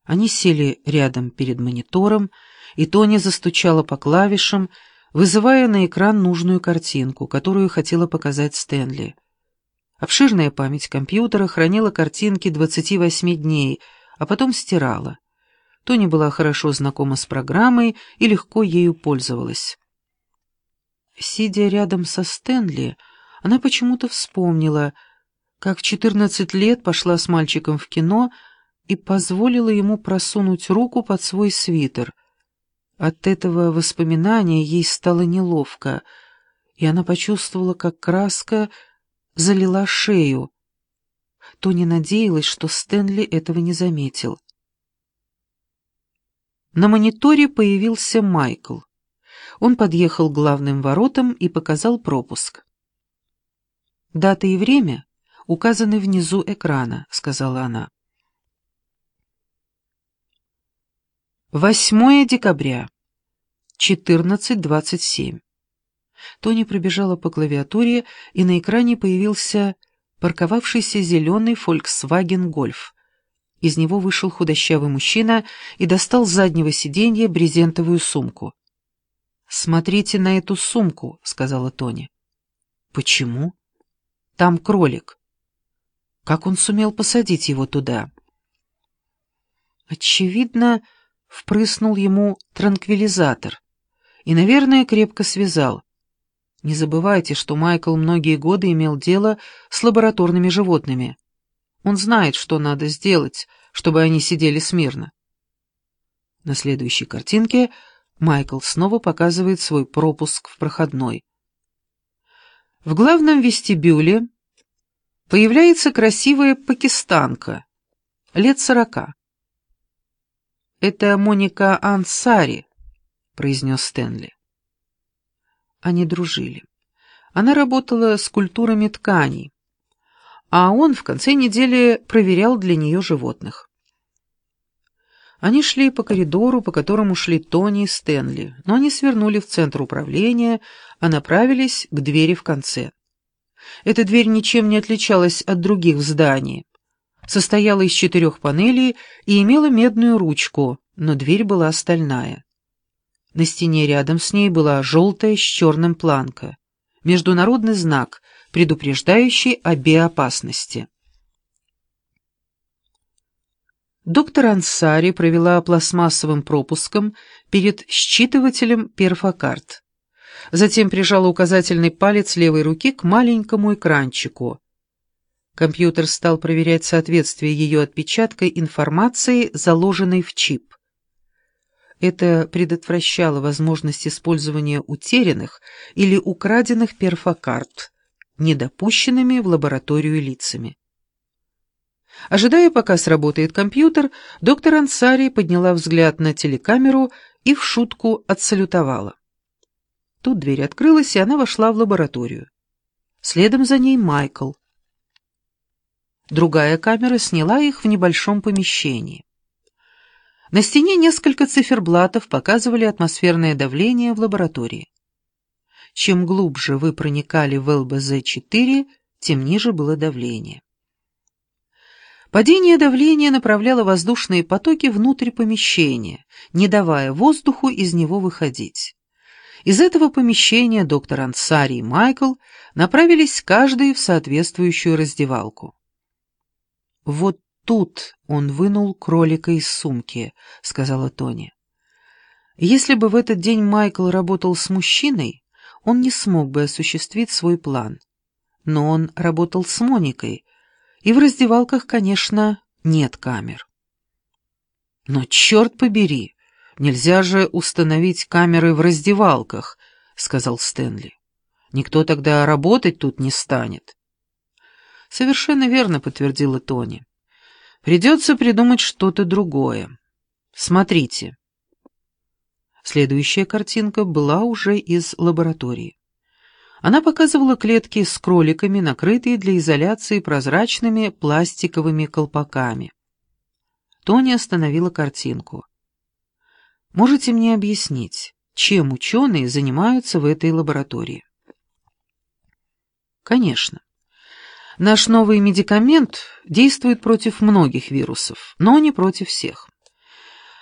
Они сели рядом перед монитором, и Тони застучала по клавишам, вызывая на экран нужную картинку, которую хотела показать Стэнли. Обширная память компьютера хранила картинки 28 дней, а потом стирала. Тони была хорошо знакома с программой и легко ею пользовалась. Сидя рядом со Стэнли, она почему-то вспомнила, как в 14 лет пошла с мальчиком в кино и позволила ему просунуть руку под свой свитер. От этого воспоминания ей стало неловко, и она почувствовала, как краска залила шею. Тони надеялась, что Стэнли этого не заметил. На мониторе появился Майкл. Он подъехал к главным воротам и показал пропуск. «Дата и время указаны внизу экрана», — сказала она. 8 декабря, 14:27. Тони пробежала по клавиатуре, и на экране появился парковавшийся зеленый Volkswagen Golf. Из него вышел худощавый мужчина и достал с заднего сиденья брезентовую сумку. «Смотрите на эту сумку», — сказала Тони. «Почему?» «Там кролик». «Как он сумел посадить его туда?» Очевидно, впрыснул ему транквилизатор и, наверное, крепко связал. Не забывайте, что Майкл многие годы имел дело с лабораторными животными. Он знает, что надо сделать, чтобы они сидели смирно. На следующей картинке Майкл снова показывает свой пропуск в проходной. В главном вестибюле появляется красивая пакистанка, лет 40. «Это Моника Ансари», — произнес Стэнли. Они дружили. Она работала с культурами тканей, а он в конце недели проверял для нее животных. Они шли по коридору, по которому шли Тони и Стэнли, но они свернули в центр управления, а направились к двери в конце. Эта дверь ничем не отличалась от других в здании. Состояла из 4 панелей и имела медную ручку, но дверь была стальная. На стене рядом с ней была желтая с черным планка, международный знак, предупреждающий о биоопасности. Доктор Ансари провела пластмассовым пропуском перед считывателем перфокарт. Затем прижала указательный палец левой руки к маленькому экранчику. Компьютер стал проверять соответствие ее отпечатка информации, заложенной в чип. Это предотвращало возможность использования утерянных или украденных перфокарт, недопущенными в лабораторию лицами. Ожидая, пока сработает компьютер, доктор Ансари подняла взгляд на телекамеру и в шутку отсалютовала. Тут дверь открылась, и она вошла в лабораторию. Следом за ней Майкл. Другая камера сняла их в небольшом помещении. На стене несколько циферблатов показывали атмосферное давление в лаборатории. Чем глубже вы проникали в ЛБЗ-4, тем ниже было давление. Падение давления направляло воздушные потоки внутрь помещения, не давая воздуху из него выходить. Из этого помещения доктор Ансари и Майкл направились каждый в соответствующую раздевалку. «Вот тут он вынул кролика из сумки», — сказала Тони. «Если бы в этот день Майкл работал с мужчиной, он не смог бы осуществить свой план. Но он работал с Моникой, и в раздевалках, конечно, нет камер». «Но черт побери, нельзя же установить камеры в раздевалках», — сказал Стэнли. «Никто тогда работать тут не станет». «Совершенно верно», — подтвердила Тони. «Придется придумать что-то другое. Смотрите». Следующая картинка была уже из лаборатории. Она показывала клетки с кроликами, накрытые для изоляции прозрачными пластиковыми колпаками. Тони остановила картинку. «Можете мне объяснить, чем ученые занимаются в этой лаборатории?» «Конечно. Наш новый медикамент действует против многих вирусов, но не против всех.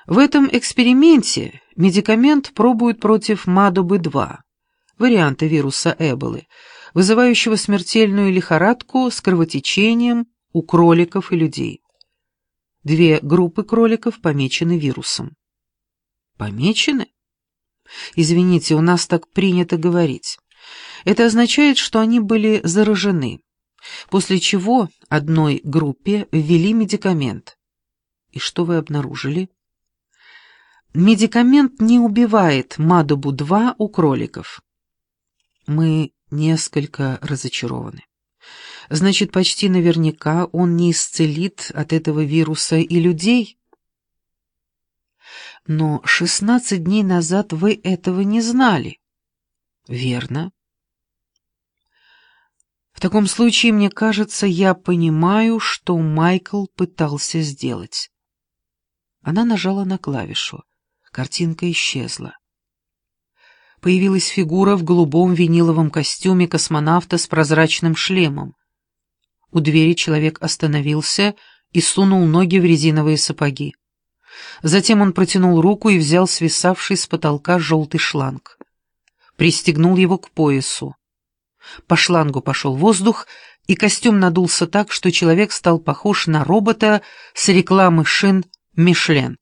В этом эксперименте медикамент пробуют против МАДОБы-2, варианта вируса Эболы, вызывающего смертельную лихорадку с кровотечением у кроликов и людей. 2 группы кроликов помечены вирусом. Помечены? Извините, у нас так принято говорить. Это означает, что они были заражены, после чего одной группе ввели медикамент. И что вы обнаружили? Медикамент не убивает МАДОБу-2 у кроликов. Мы несколько разочарованы. Значит, почти наверняка он не исцелит от этого вируса и людей? Но 16 дней назад вы этого не знали. Верно. В таком случае, мне кажется, я понимаю, что Майкл пытался сделать. Она нажала на клавишу. Картинка исчезла. Появилась фигура в голубом виниловом костюме космонавта с прозрачным шлемом. У двери человек остановился и сунул ноги в резиновые сапоги. Затем он протянул руку и взял свисавший с потолка желтый шланг. Пристегнул его к поясу. По шлангу пошел воздух, и костюм надулся так, что человек стал похож на робота с рекламы шин «Мишлен».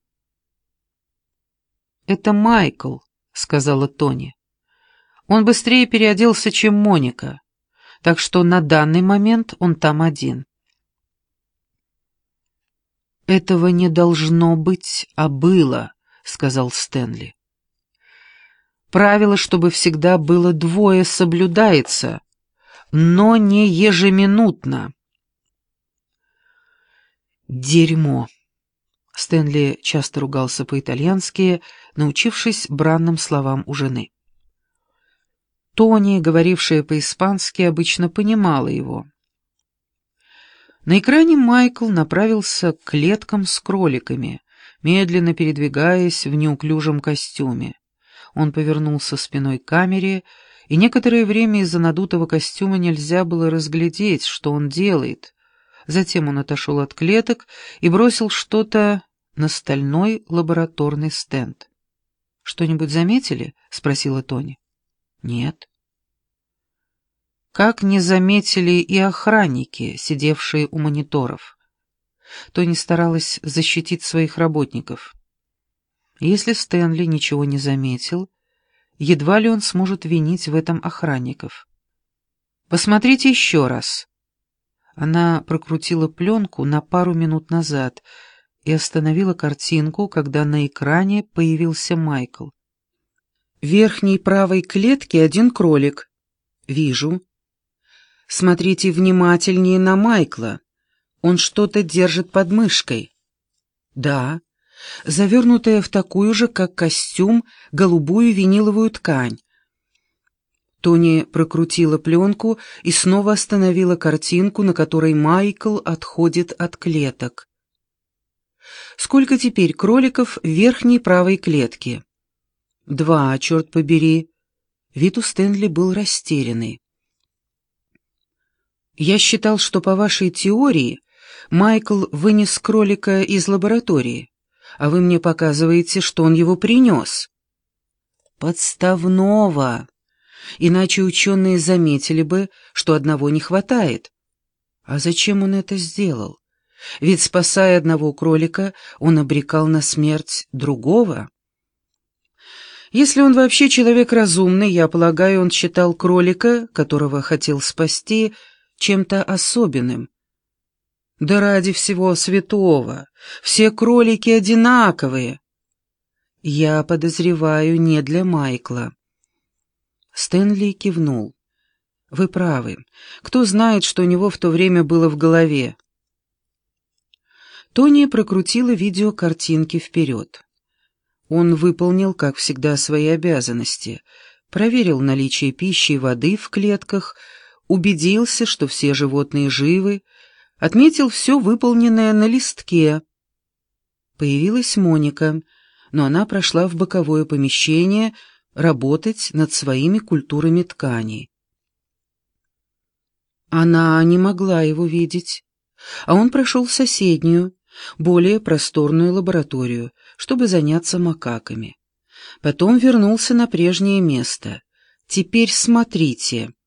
«Это Майкл», — сказала Тони. «Он быстрее переоделся, чем Моника, так что на данный момент он там один». «Этого не должно быть, а было», — сказал Стэнли. «Правило, чтобы всегда было 2, соблюдается, но не ежеминутно». «Дерьмо». Стэнли часто ругался по-итальянски, научившись бранным словам у жены. Тони, говорившая по-испански, обычно понимала его. На экране Майкл направился к клеткам с кроликами, медленно передвигаясь в неуклюжем костюме. Он повернулся спиной к камере, и некоторое время из-за надутого костюма нельзя было разглядеть, что он делает. Затем он отошел от клеток и бросил что-то на стальной лабораторный стенд. «Что-нибудь заметили?» — спросила Тони. «Нет». Как не заметили и охранники, сидевшие у мониторов. Тони старалась защитить своих работников. Если Стэнли ничего не заметил, едва ли он сможет винить в этом охранников. «Посмотрите еще раз». Она прокрутила пленку на пару минут назад и остановила картинку, когда на экране появился Майкл. В верхней правой клетке 1 кролик. «Вижу». «Смотрите внимательнее на Майкла. Он что-то держит под мышкой». «Да, завернутая в такую же, как костюм, голубую виниловую ткань». Тони прокрутила пленку и снова остановила картинку, на которой Майкл отходит от клеток. «Сколько теперь кроликов в верхней правой клетке?» 2, черт побери». Вид у Стэнли был растерянный. «Я считал, что по вашей теории Майкл вынес кролика из лаборатории, а вы мне показываете, что он его принес». «Подставного. Иначе ученые заметили бы, что одного не хватает. А зачем он это сделал? Ведь, спасая одного кролика, он обрекал на смерть другого». «Если он вообще человек разумный, я полагаю, он считал кролика, которого хотел спасти, чем-то особенным. Да ради всего святого, все кролики одинаковые». «Я подозреваю, не для Майкла». Стэнли кивнул. «Вы правы. Кто знает, что у него в то время было в голове?» Тони прокрутила видеокартинки вперед. Он выполнил, как всегда, свои обязанности, проверил наличие пищи и воды в клетках, убедился, что все животные живы, отметил все выполненное на листке. Появилась Моника, но она прошла в боковое помещение работать над своими культурами тканей. Она не могла его видеть, а он прошел в соседнюю, более просторную лабораторию, чтобы заняться макаками. Потом вернулся на прежнее место. «Теперь смотрите».